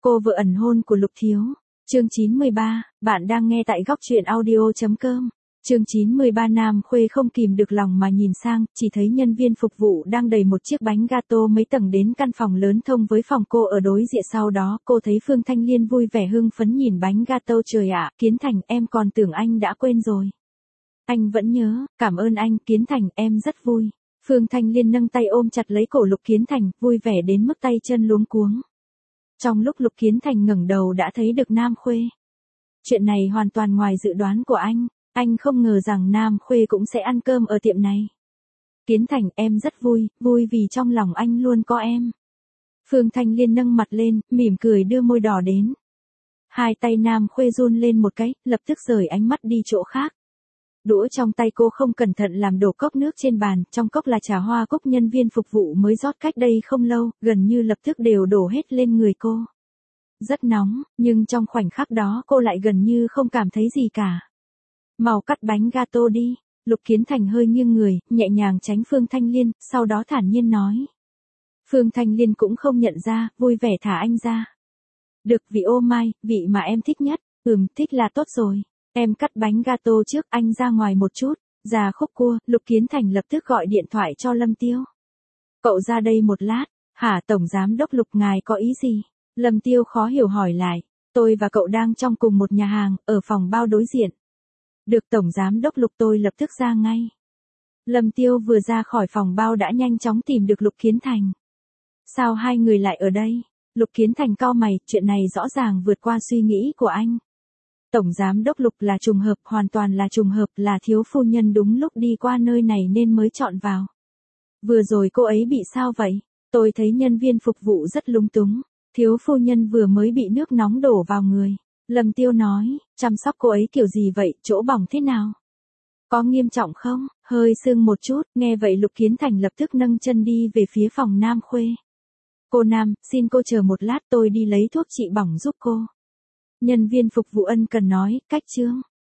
Cô vợ ẩn hôn của Lục Thiếu. Chương 93, bạn đang nghe tại góc truyện audio.com. Chương 93 Nam Khuê không kìm được lòng mà nhìn sang, chỉ thấy nhân viên phục vụ đang đẩy một chiếc bánh gato mấy tầng đến căn phòng lớn thông với phòng cô ở đối diện. Sau đó cô thấy Phương Thanh Liên vui vẻ hưng phấn nhìn bánh gato. Trời ạ, Kiến Thành, em còn tưởng anh đã quên rồi. Anh vẫn nhớ, cảm ơn anh, Kiến Thành, em rất vui. Phương Thanh Liên nâng tay ôm chặt lấy cổ Lục Kiến Thành, vui vẻ đến mức tay chân luống cuống. Trong lúc Lục Kiến Thành ngẩng đầu đã thấy được Nam Khuê. Chuyện này hoàn toàn ngoài dự đoán của anh không ngờ rằng Nam Khuê cũng sẽ ăn cơm ở tiệm này. Kiến Thành, em rất vui, vui vì trong lòng anh luôn có em. Phương Thanh Liên nâng mặt lên, mỉm cười đưa môi đỏ đến. Hai tay Nam Khuê run lên một cái, lập tức rời ánh mắt đi chỗ khác. Đũa trong tay cô không cẩn thận làm đổ cốc nước trên bàn, trong cốc là trà hoa cúc nhân viên phục vụ mới rót cách đây không lâu, gần như lập tức đều đổ hết lên người cô. Rất nóng, nhưng trong khoảnh khắc đó cô lại gần như không cảm thấy gì cả. Mau cắt bánh gato đi. Lục Kiến Thành hơi nghiêng người, nhẹ nhàng tránh Phương Thanh Liên, sau đó thản nhiên nói. Phương Thanh Liên cũng không nhận ra, vui vẻ thả anh ra. Được, vị ô mai, vị mà em thích nhất. Thích là tốt rồi. Em cắt bánh gato trước, anh ra ngoài một chút. Ra khúc cua, Lục Kiến Thành lập tức gọi điện thoại cho Lâm Tiêu. Cậu ra đây một lát. Hả, Tổng Giám Đốc Lục, ngài có ý gì? Lâm Tiêu khó hiểu hỏi lại. Tôi và cậu đang trong cùng một nhà hàng, ở phòng bao đối diện. Được, Tổng Giám Đốc Lục, tôi lập tức ra ngay. Lâm Tiêu vừa ra khỏi phòng bao đã nhanh chóng tìm được Lục Kiến Thành. Sao hai người lại ở đây? Lục Kiến Thành cau mày, chuyện này rõ ràng vượt qua suy nghĩ của anh. Tổng Giám Đốc Lục, là trùng hợp, hoàn toàn là trùng hợp, là thiếu phu nhân đúng lúc đi qua nơi này nên mới chọn vào. Vừa rồi cô ấy bị sao vậy? Tôi thấy nhân viên phục vụ rất lúng túng. Thiếu phu nhân vừa mới bị nước nóng đổ vào người. Lâm Tiêu nói, chăm sóc cô ấy kiểu gì vậy, chỗ bỏng thế nào? Có nghiêm trọng không? Hơi sưng một chút. Nghe vậy Lục Kiến Thành lập tức nâng chân đi về phía phòng Nam Khuê. Cô Nam, xin cô chờ một lát, tôi đi lấy thuốc trị bỏng giúp cô. Nhân viên phục vụ ân cần nói, cách chương.